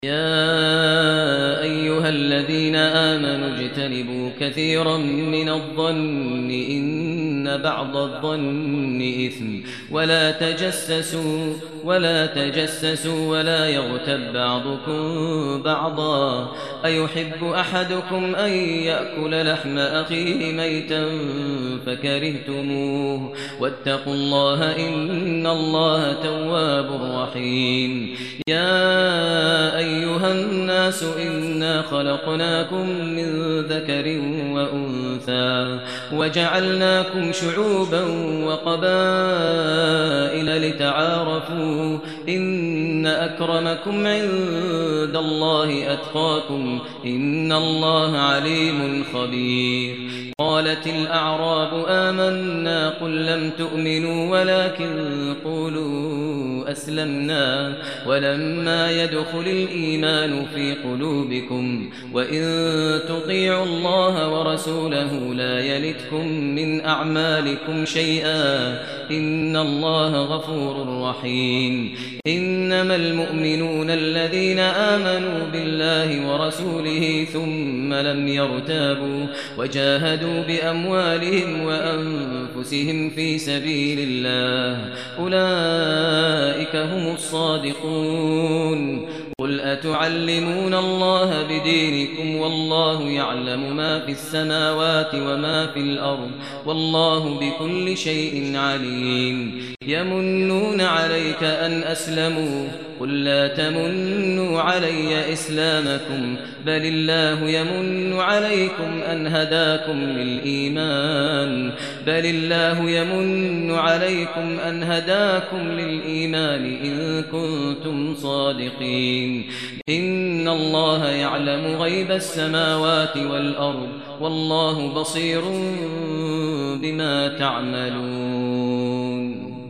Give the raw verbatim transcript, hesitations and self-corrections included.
يا أيها الذين آمنوا اجتنبوا كثيرا من الظن إن بعض الظن إثم ولا تجسسوا ولا تجسسوا ولا يغتب بعضكم بعضا أيحب أحدكم أن يأكل لحم أخيه ميتا فكرهتموه واتقوا الله إن الله تواب رحيم. يا أيها الناس إنا خلقناكم من ذكر وأنثى وجعلناكم شعوبا وقبائل لتعارفوا إن أكرمكم عند الله أتقاكم إن الله عليم خبير. قالت الأعراب آمنا قل لم تؤمنوا ولكن قولوا أسلمنا ولما يدخل الإيمان في قلوبكم وإن تطيعوا الله ورسوله لا يلتكم من أعمالكم شيئا إن الله غفور رحيم. إنما المؤمنون الذين آمنوا بالله ورسوله ثم لم يرتابوا وجاهدوا بأموالهم وأنفسهم في سبيل الله أولئك هم الصادقون. قل أتعلمون الله بدينكم والله يعلم ما في السماوات وما في الأرض والله بكل شيء عليم. يمنون عليك أن أسلموا قل لا تمنوا علي إسلامكم بل الله يمن عليكم أن هداكم للإيمان بل الله يمن عليكم أن هداكم للإيمان إن كنتم صادقين. إن الله يعلم غيب السماوات والأرض والله بصير بما تعملون.